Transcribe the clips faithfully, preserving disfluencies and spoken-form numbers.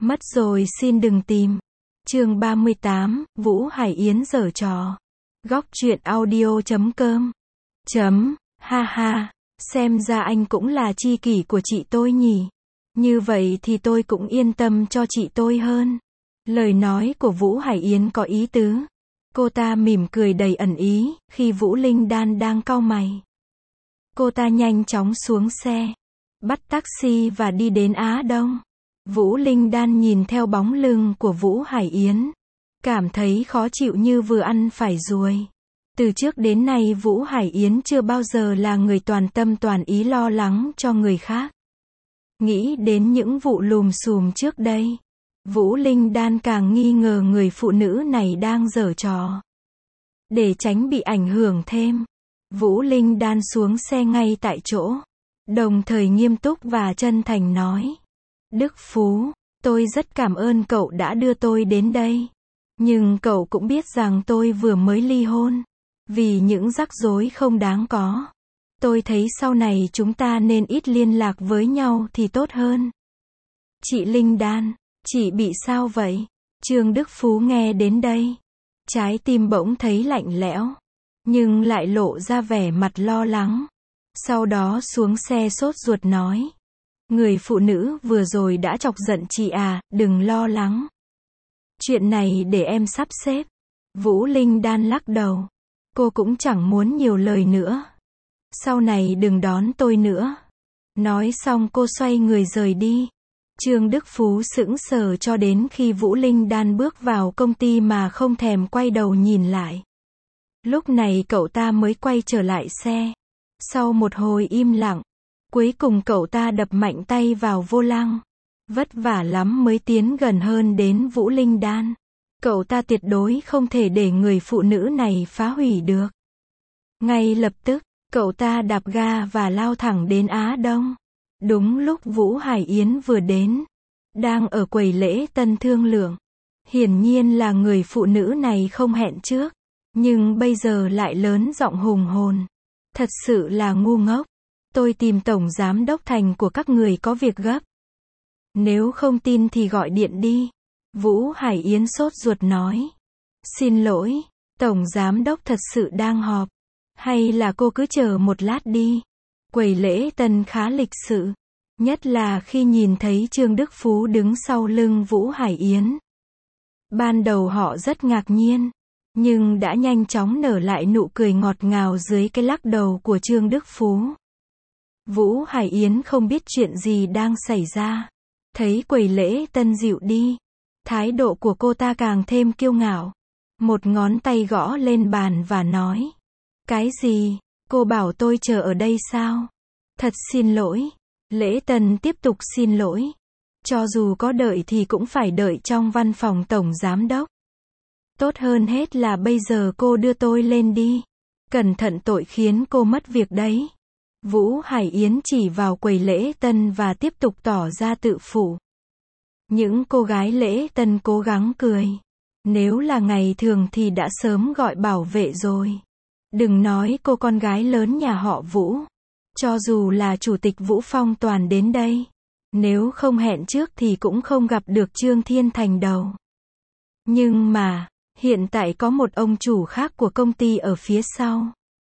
Mất rồi xin đừng tìm. Chương ba mươi tám, Vũ Hải Yến giở trò. Góc truyện audio chấm com. Chấm, ha ha, xem ra anh cũng là tri kỷ của chị tôi nhỉ. Như vậy thì tôi cũng yên tâm cho chị tôi hơn. Lời nói của Vũ Hải Yến có ý tứ. Cô ta mỉm cười đầy ẩn ý, khi Vũ Linh Đan đang cau mày. Cô ta nhanh chóng xuống xe, bắt taxi và đi đến Á Đông. Vũ Linh Đan nhìn theo bóng lưng của Vũ Hải Yến, cảm thấy khó chịu như vừa ăn phải ruồi. Từ trước đến nay Vũ Hải Yến chưa bao giờ là người toàn tâm toàn ý lo lắng cho người khác. Nghĩ đến những vụ lùm xùm trước đây, Vũ Linh Đan càng nghi ngờ người phụ nữ này đang giở trò. Để tránh bị ảnh hưởng thêm, Vũ Linh Đan xuống xe ngay tại chỗ, đồng thời nghiêm túc và chân thành nói. Đức Phú, tôi rất cảm ơn cậu đã đưa tôi đến đây. Nhưng cậu cũng biết rằng tôi vừa mới ly hôn. Vì những rắc rối không đáng có. Tôi thấy sau này chúng ta nên ít liên lạc với nhau thì tốt hơn. Chị Linh Đan, chị bị sao vậy? Trương Đức Phú nghe đến đây, trái tim bỗng thấy lạnh lẽo, nhưng lại lộ ra vẻ mặt lo lắng. Sau đó xuống xe sốt ruột nói. Người phụ nữ vừa rồi đã chọc giận chị à, đừng lo lắng. Chuyện này để em sắp xếp. Vũ Linh Đan lắc đầu. Cô cũng chẳng muốn nhiều lời nữa. Sau này đừng đón tôi nữa. Nói xong cô xoay người rời đi. Trương Đức Phú sững sờ cho đến khi Vũ Linh Đan bước vào công ty mà không thèm quay đầu nhìn lại. Lúc này cậu ta mới quay trở lại xe. Sau một hồi im lặng, cuối cùng cậu ta đập mạnh tay vào vô lăng. Vất vả lắm mới tiến gần hơn đến Vũ Linh Đan. Cậu ta tuyệt đối không thể để người phụ nữ này phá hủy được. Ngay lập tức, cậu ta đạp ga và lao thẳng đến Á Đông. Đúng lúc Vũ Hải Yến vừa đến, đang ở quầy lễ tân thương lượng. Hiển nhiên là người phụ nữ này không hẹn trước, nhưng bây giờ lại lớn giọng hùng hồn. Thật sự là ngu ngốc. Tôi tìm tổng giám đốc Thành của các người có việc gấp. Nếu không tin thì gọi điện đi. Vũ Hải Yến sốt ruột nói. Xin lỗi, tổng giám đốc thật sự đang họp. Hay là cô cứ chờ một lát đi. Quầy lễ tân khá lịch sự. Nhất là khi nhìn thấy Trương Đức Phú đứng sau lưng Vũ Hải Yến. Ban đầu họ rất ngạc nhiên, nhưng đã nhanh chóng nở lại nụ cười ngọt ngào dưới cái lắc đầu của Trương Đức Phú. Vũ Hải Yến không biết chuyện gì đang xảy ra. Thấy quầy lễ tân dịu đi, thái độ của cô ta càng thêm kiêu ngạo. Một ngón tay gõ lên bàn và nói. Cái gì? Cô bảo tôi chờ ở đây sao? Thật xin lỗi. Lễ tân tiếp tục xin lỗi. Cho dù có đợi thì cũng phải đợi trong văn phòng tổng giám đốc. Tốt hơn hết là bây giờ cô đưa tôi lên đi. Cẩn thận tội khiến cô mất việc đấy. Vũ Hải Yến chỉ vào quầy lễ tân và tiếp tục tỏ ra tự phụ. Những cô gái lễ tân cố gắng cười. Nếu là ngày thường thì đã sớm gọi bảo vệ rồi. Đừng nói cô con gái lớn nhà họ Vũ. Cho dù là chủ tịch Vũ Phong Toàn đến đây, nếu không hẹn trước thì cũng không gặp được Trương Thiên Thành đâu. Nhưng mà, hiện tại có một ông chủ khác của công ty ở phía sau.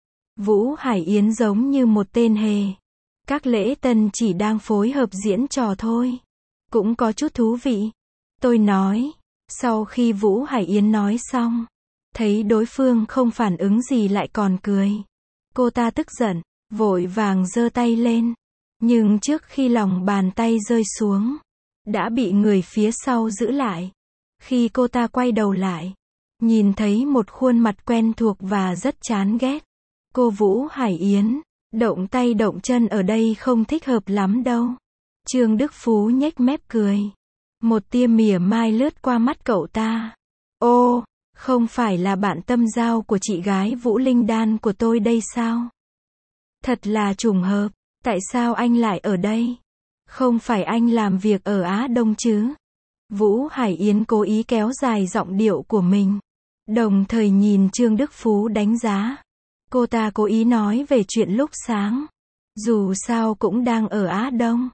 Vũ Hải Yến giống như một tên hề. Các lễ tân chỉ đang phối hợp diễn trò thôi. Cũng có chút thú vị. Tôi nói. Sau khi Vũ Hải Yến nói xong, thấy đối phương không phản ứng gì lại còn cười. Cô ta tức giận, vội vàng giơ tay lên. Nhưng trước khi lòng bàn tay rơi xuống, đã bị người phía sau giữ lại. Khi cô ta quay đầu lại, nhìn thấy một khuôn mặt quen thuộc và rất chán ghét. Cô Vũ Hải Yến, động tay động chân ở đây không thích hợp lắm đâu. Trương Đức Phú nhếch mép cười. Một tia mỉa mai lướt qua mắt cậu ta. Ô, không phải là bạn tâm giao của chị gái Vũ Linh Đan của tôi đây sao? Thật là trùng hợp. Tại sao anh lại ở đây? Không phải anh làm việc ở Á Đông chứ? Vũ Hải Yến cố ý kéo dài giọng điệu của mình, đồng thời nhìn Trương Đức Phú đánh giá. Cô ta cố ý nói về chuyện lúc sáng. Dù sao cũng đang ở Á Đông.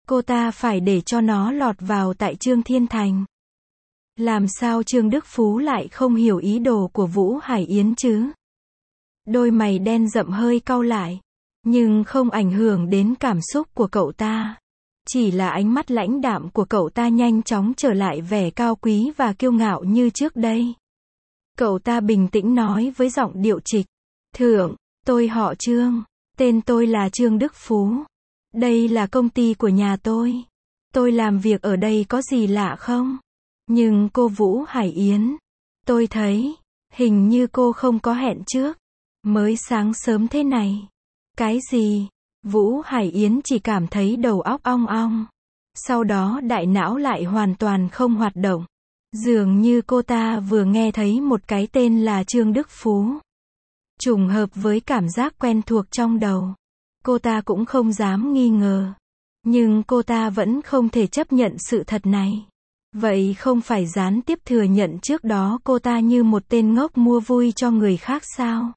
cô ta phải để cho nó lọt vào tại Trương Thiên Thành. Làm sao Trương Đức Phú lại không hiểu ý đồ của Vũ Hải Yến chứ? Đôi mày đen rậm hơi cau lại, nhưng không ảnh hưởng đến cảm xúc của cậu ta. Chỉ là ánh mắt lãnh đạm của cậu ta nhanh chóng trở lại vẻ cao quý và kiêu ngạo như trước đây. Cậu ta bình tĩnh nói với giọng điệu trịch. Thượng, tôi họ Trương. Tên tôi là Trương Đức Phú. Đây là công ty của nhà tôi. Tôi làm việc ở đây có gì lạ không? Nhưng cô Vũ Hải Yến, tôi thấy, hình như cô không có hẹn trước. Mới sáng sớm thế này. Cái gì? Vũ Hải Yến chỉ cảm thấy đầu óc ong ong. Sau đó đại não lại hoàn toàn không hoạt động. Dường như cô ta vừa nghe thấy một cái tên là Trương Đức Phú. Trùng hợp với cảm giác quen thuộc trong đầu. Cô ta cũng không dám nghi ngờ. Nhưng cô ta vẫn không thể chấp nhận sự thật này. Vậy không phải gián tiếp thừa nhận trước đó cô ta như một tên ngốc mua vui cho người khác sao?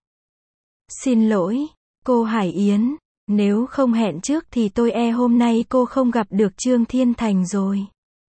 Xin lỗi, cô Hải Yến, nếu không hẹn trước thì tôi e hôm nay cô không gặp được Trương Thiên Thành rồi.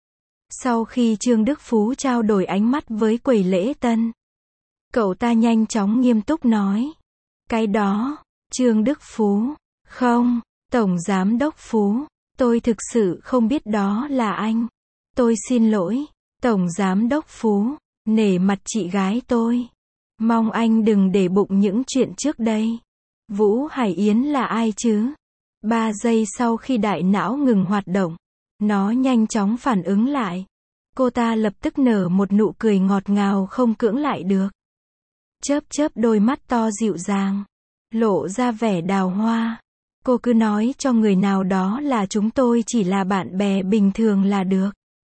Sau khi Trương Đức Phú trao đổi ánh mắt với quầy lễ tân, cậu ta nhanh chóng nghiêm túc nói. Cái đó, Trương Đức Phú, không, Tổng Giám Đốc Phú, tôi thực sự không biết đó là anh. Tôi xin lỗi, Tổng Giám Đốc Phú, nể mặt chị gái tôi. Mong anh đừng để bụng những chuyện trước đây. Vũ Hải Yến là ai chứ? Ba giây sau khi đại não ngừng hoạt động, nó nhanh chóng phản ứng lại. Cô ta lập tức nở một nụ cười ngọt ngào không cưỡng lại được. Chớp chớp đôi mắt to dịu dàng, lộ ra vẻ đào hoa. Cô cứ nói cho người nào đó là chúng tôi chỉ là bạn bè bình thường là được.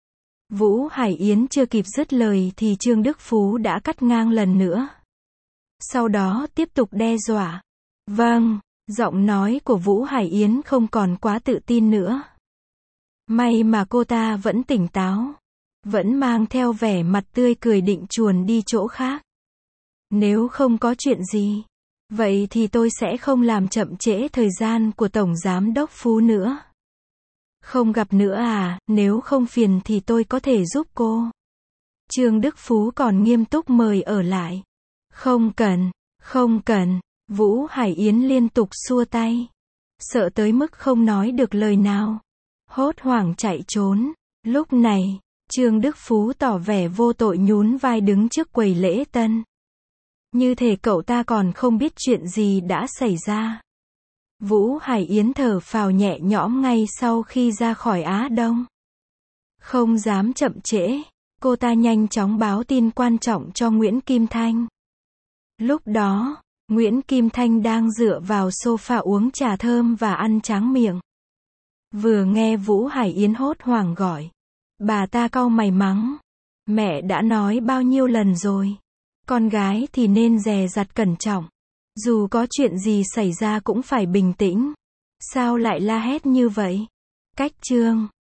Vũ Hải Yến chưa kịp dứt lời thì Trương Đức Phú đã cắt ngang lần nữa. Sau đó tiếp tục đe dọa. Vâng, giọng nói của Vũ Hải Yến không còn quá tự tin nữa. May mà cô ta vẫn tỉnh táo, vẫn mang theo vẻ mặt tươi cười định chuồn đi chỗ khác. Nếu không có chuyện gì, vậy thì tôi sẽ không làm chậm trễ thời gian của Tổng Giám Đốc Phú nữa. Không gặp nữa à, nếu không phiền thì tôi có thể giúp cô. Trương Đức Phú còn nghiêm túc mời ở lại. Không cần, không cần, Vũ Hải Yến liên tục xua tay. Sợ tới mức không nói được lời nào. Hốt hoảng chạy trốn. Lúc này, Trương Đức Phú tỏ vẻ vô tội nhún vai đứng trước quầy lễ tân. Như thể cậu ta còn không biết chuyện gì đã xảy ra. Vũ Hải Yến thở phào nhẹ nhõm ngay sau khi ra khỏi Á Đông. Không dám chậm trễ, cô ta nhanh chóng báo tin quan trọng cho Nguyễn Kim Thanh. Lúc đó, Nguyễn Kim Thanh đang dựa vào sofa uống trà thơm và ăn tráng miệng. Vừa nghe Vũ Hải Yến hốt hoảng gọi, bà ta cau mày mắng. Mẹ đã nói bao nhiêu lần rồi. Con gái thì nên dè dặt cẩn trọng. Dù có chuyện gì xảy ra cũng phải bình tĩnh. Sao lại la hét như vậy? Cách Trương